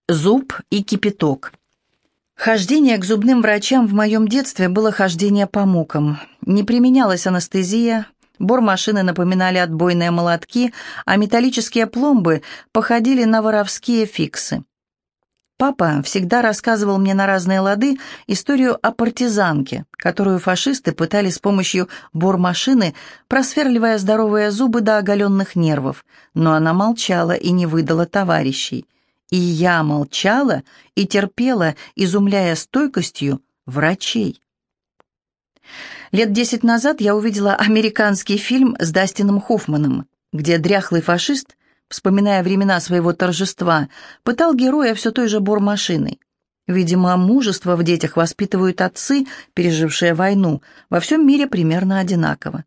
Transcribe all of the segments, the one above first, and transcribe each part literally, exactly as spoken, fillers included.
Зуб и кипяток. Хождение к зубным врачам в моем детстве было хождение по мукам. Не применялась анестезия, бормашины напоминали отбойные молотки, а металлические пломбы походили на воровские фиксы. Папа всегда рассказывал мне на разные лады историю о партизанке, которую фашисты пытали с помощью бормашины, просверливая здоровые зубы до оголенных нервов, но она молчала и не выдала товарищей. И я молчала и терпела, изумляя стойкостью врачей. Лет десять назад я увидела американский фильм с Дастином Хоффманом, где дряхлый фашист, вспоминая времена своего торжества, пытал героя все той же бормашиной. Видимо, мужество в детях воспитывают отцы, пережившие войну, во всем мире примерно одинаково.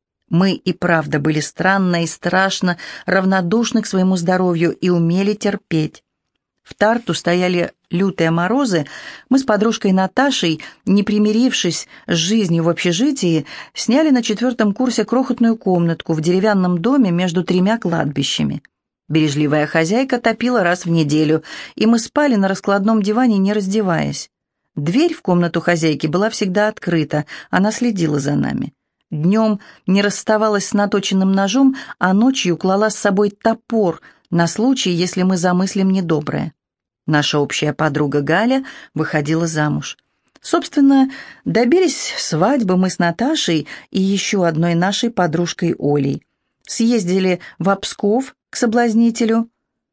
Мы и правда были странно и страшно равнодушны к своему здоровью и умели терпеть. В Тарту стояли лютые морозы, мы с подружкой Наташей, не примирившись с жизнью в общежитии, сняли на четвертом курсе крохотную комнатку в деревянном доме между тремя кладбищами. Бережливая хозяйка топила раз в неделю, и мы спали на раскладном диване, не раздеваясь. Дверь в комнату хозяйки была всегда открыта, она следила за нами. Днем не расставалась с наточенным ножом, а ночью клала с собой топор на случай, если мы замыслим недоброе. Наша общая подруга Галя выходила замуж. Собственно, добились свадьбы мы с Наташей и еще одной нашей подружкой Олей. Съездили в Псков к соблазнителю,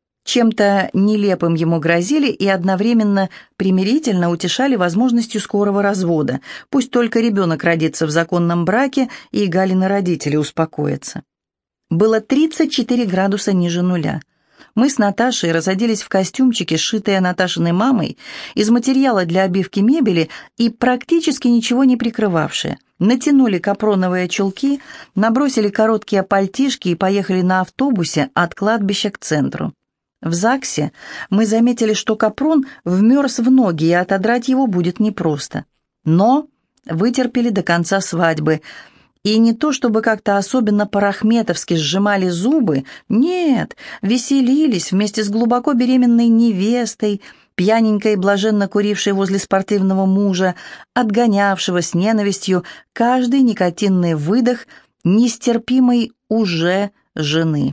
чем-то нелепым ему грозили и одновременно примирительно утешали возможностью скорого развода. Пусть только ребенок родится в законном браке, и Галины родители успокоятся. Было тридцать четыре градуса ниже нуля. Мы с Наташей разоделись в костюмчики, сшитые Наташиной мамой, из материала для обивки мебели и практически ничего не прикрывавшие. Натянули капроновые чулки, набросили короткие пальтишки и поехали на автобусе от кладбища к центру. В ЗАГСе мы заметили, что капрон вмерз в ноги, и отодрать его будет непросто. Но вытерпели до конца свадьбы. И не то чтобы как-то особенно по-рахметовски сжимали зубы, нет, веселились вместе с глубоко беременной невестой, пьяненькой и блаженно курившей возле спортивного мужа, отгонявшего с ненавистью каждый никотинный выдох нестерпимой уже жены.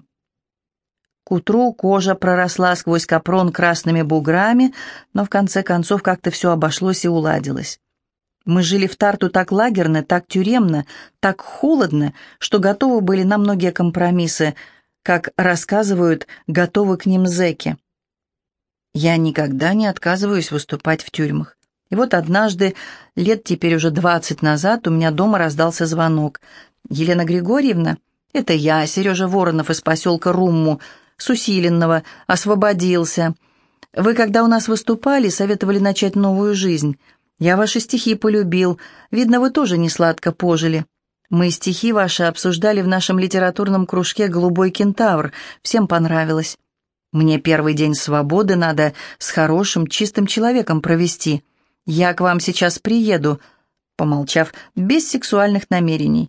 К утру кожа проросла сквозь капрон красными буграми, но в конце концов как-то все обошлось и уладилось. Мы жили в Тарту так лагерно, так тюремно, так холодно, что готовы были на многие компромиссы, как рассказывают, готовы к ним зэки. Я никогда не отказываюсь выступать в тюрьмах. И вот однажды, лет теперь уже двадцать назад, у меня дома раздался звонок. «Елена Григорьевна, это я, Сережа Воронов из поселка Румму, с Усиленного, освободился. Вы, когда у нас выступали, советовали начать новую жизнь. Я ваши стихи полюбил. Видно, вы тоже не сладко пожили. Мы стихи ваши обсуждали в нашем литературном кружке «Голубой кентавр». Всем понравилось. Мне первый день свободы надо с хорошим, чистым человеком провести. Я к вам сейчас приеду», помолчав, без сексуальных намерений.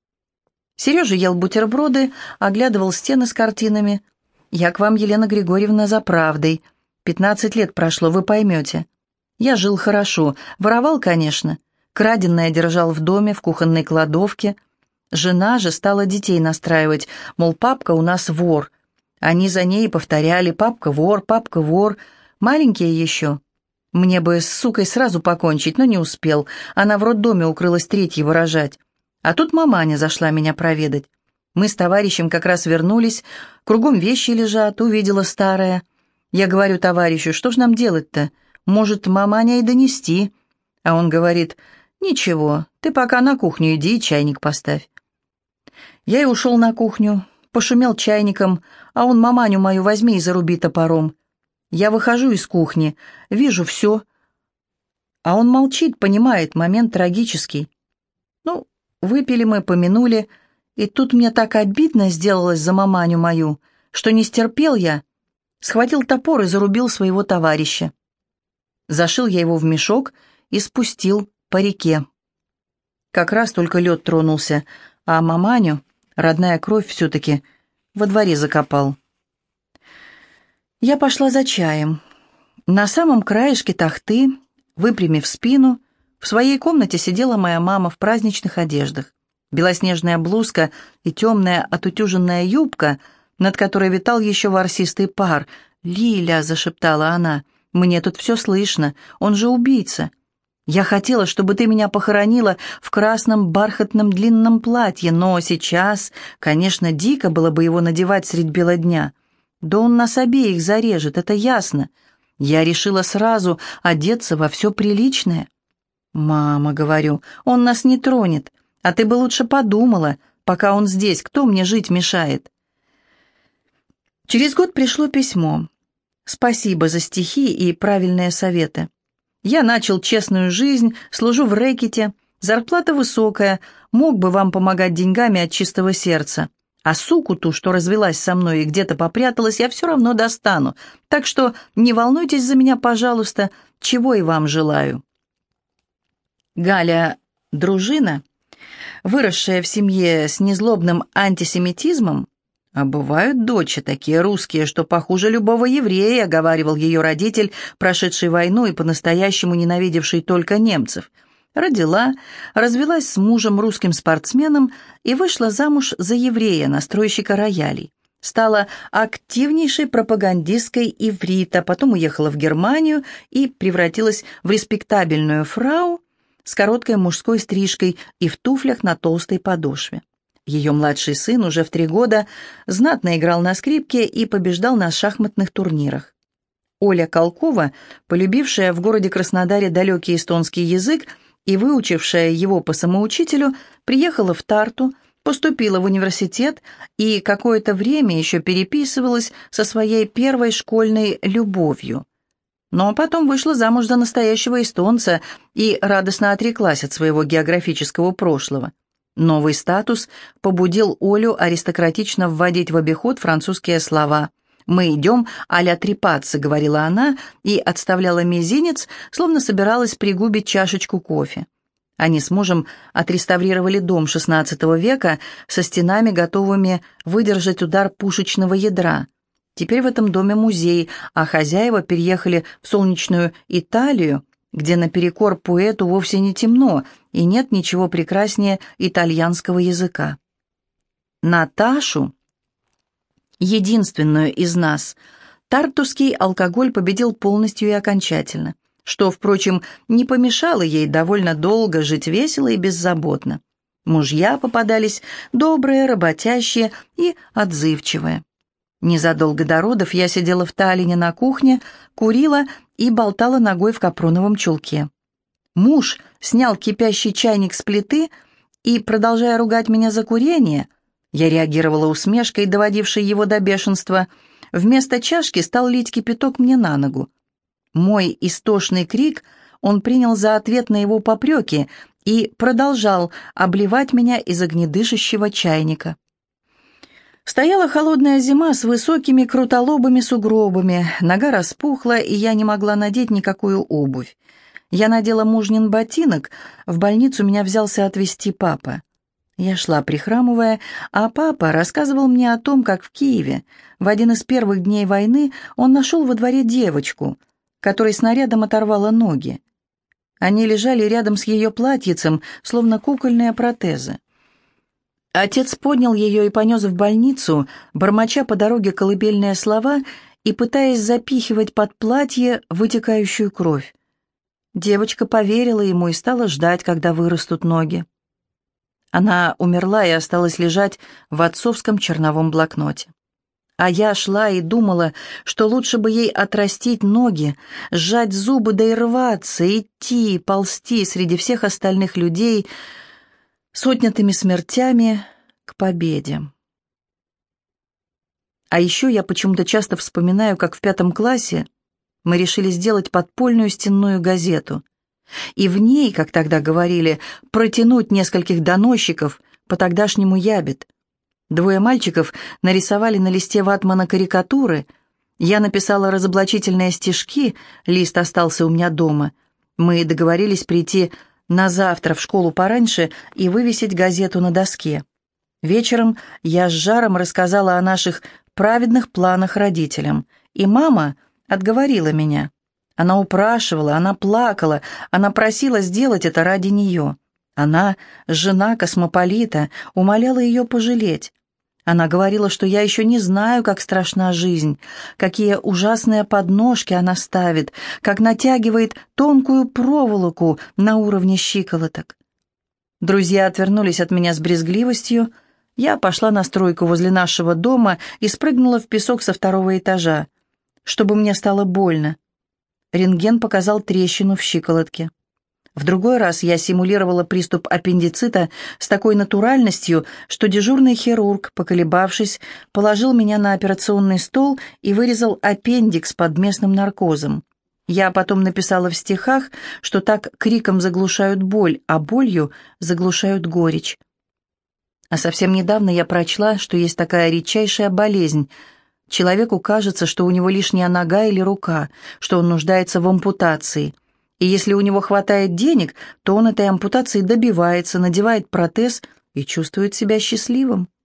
Сережа ел бутерброды, оглядывал стены с картинами. «Я к вам, Елена Григорьевна, за правдой. Пятнадцать лет прошло, вы поймете. Я жил хорошо, воровал, конечно. Краденое держал в доме, в кухонной кладовке. Жена же стала детей настраивать, мол, папка у нас вор. Они за ней повторяли: папка вор, папка вор. Маленькие еще. Мне бы с сукой сразу покончить, но не успел. Она в роддоме укрылась третьего рожать. А тут маманя зашла меня проведать. Мы с товарищем как раз вернулись, кругом вещи лежат, увидела старая. Я говорю товарищу: что ж нам делать-то? Может, маманя и донести?» А он говорит: «Ничего, ты пока на кухню иди, чайник поставь». Я и ушел на кухню, пошумел чайником, а он: «Маманю мою возьми и заруби топором». Я выхожу из кухни, вижу все. А он молчит, понимает, момент трагический. Ну, выпили мы, помянули, и тут мне так обидно сделалось за маманю мою, что не стерпел я, схватил топор и зарубил своего товарища. Зашил я его в мешок и спустил по реке. Как раз только лед тронулся, а маманю, родная кровь все-таки, во дворе закопал. Я пошла за чаем. На самом краешке тахты, выпрямив спину, в своей комнате сидела моя мама в праздничных одеждах. Белоснежная блузка и темная отутюженная юбка, над которой витал еще ворсистый пар. «Лиля», — зашептала она, — «мне тут все слышно, он же убийца. Я хотела, чтобы ты меня похоронила в красном бархатном длинном платье, но сейчас, конечно, дико было бы его надевать средь бела дня. Да он нас обеих зарежет, это ясно. Я решила сразу одеться во все приличное». «Мама, — говорю, — он нас не тронет, а ты бы лучше подумала, пока он здесь, кто мне жить мешает?» Через год пришло письмо. Спасибо за стихи и правильные советы. Я начал честную жизнь, служу в рэкете, зарплата высокая, мог бы вам помогать деньгами от чистого сердца. А суку ту, что развелась со мной и где-то попряталась, я все равно достану. Так что не волнуйтесь за меня, пожалуйста, чего и вам желаю. Галя Дружина, выросшая в семье с незлобным антисемитизмом, «А бывают дочи такие русские, что похуже любого еврея», — говаривал ее родитель, прошедший войну и по-настоящему ненавидевший только немцев. Родила, развелась с мужем, русским спортсменом, и вышла замуж за еврея, настройщика роялей. Стала активнейшей пропагандисткой иврита, потом уехала в Германию и превратилась в респектабельную фрау с короткой мужской стрижкой и в туфлях на толстой подошве. Ее младший сын уже в три года знатно играл на скрипке и побеждал на шахматных турнирах. Оля Колкова, полюбившая в городе Краснодаре далекий эстонский язык и выучившая его по самоучителю, приехала в Тарту, поступила в университет и какое-то время еще переписывалась со своей первой школьной любовью. Но потом вышла замуж за настоящего эстонца и радостно отреклась от своего географического прошлого. Новый статус побудил Олю аристократично вводить в обиход французские слова. «Мы идем а-ля трепаться», — говорила она, и отставляла мизинец, словно собиралась пригубить чашечку кофе. Они с мужем отреставрировали дом шестнадцатого века со стенами, готовыми выдержать удар пушечного ядра. Теперь в этом доме музей, а хозяева переехали в солнечную Италию, где наперекор поэту вовсе не темно и нет ничего прекраснее итальянского языка. Наташу, единственную из нас, тартусский алкоголь победил полностью и окончательно, что, впрочем, не помешало ей довольно долго жить весело и беззаботно. Мужья попадались добрые, работящие и отзывчивые. Незадолго до родов я сидела в Таллине на кухне, курила и болтала ногой в капроновом чулке. Муж снял кипящий чайник с плиты и, продолжая ругать меня за курение, я реагировала усмешкой, доводившей его до бешенства, вместо чашки стал лить кипяток мне на ногу. Мой истошный крик он принял за ответ на его попреки и продолжал обливать меня из огнедышащего чайника. Стояла холодная зима с высокими крутолобыми сугробами, нога распухла, и я не могла надеть никакую обувь. Я надела мужнин ботинок, в больницу меня взялся отвезти папа. Я шла, прихрамывая, а папа рассказывал мне о том, как в Киеве в один из первых дней войны он нашел во дворе девочку, которой снарядом оторвало ноги. Они лежали рядом с ее платьицем, словно кукольные протезы. Отец поднял ее и понес в больницу, бормоча по дороге колыбельные слова и пытаясь запихивать под платье вытекающую кровь. Девочка поверила ему и стала ждать, когда вырастут ноги. Она умерла и осталась лежать в отцовском черновом блокноте. А я шла и думала, что лучше бы ей отрастить ноги, сжать зубы да и рваться, идти, ползти среди всех остальных людей с отнятыми смертями к победе. А еще я почему-то часто вспоминаю, как в пятом классе мы решили сделать подпольную стенную газету, и в ней, как тогда говорили, протянуть нескольких доносчиков по тогдашнему ябед. Двое мальчиков нарисовали на листе ватмана карикатуры, я написала разоблачительные стишки, лист остался у меня дома. Мы договорились прийти на завтра в школу пораньше и вывесить газету на доске. Вечером я с жаром рассказала о наших праведных планах родителям, и мама отговорила меня. Она упрашивала, она плакала, она просила сделать это ради нее. Она, жена космополита, умоляла ее пожалеть. Она говорила, что я еще не знаю, как страшна жизнь, какие ужасные подножки она ставит, как натягивает тонкую проволоку на уровне щиколоток. Друзья отвернулись от меня с брезгливостью. Я пошла на стройку возле нашего дома и спрыгнула в песок со второго этажа, чтобы мне стало больно. Рентген показал трещину в щиколотке. В другой раз я симулировала приступ аппендицита с такой натуральностью, что дежурный хирург, поколебавшись, положил меня на операционный стол и вырезал аппендикс под местным наркозом. Я потом написала в стихах, что так криком заглушают боль, а болью заглушают горечь. А совсем недавно я прочла, что есть такая редчайшая болезнь. Человеку кажется, что у него лишняя нога или рука, что он нуждается в ампутации. И если у него хватает денег, то он этой ампутации добивается, надевает протез и чувствует себя счастливым.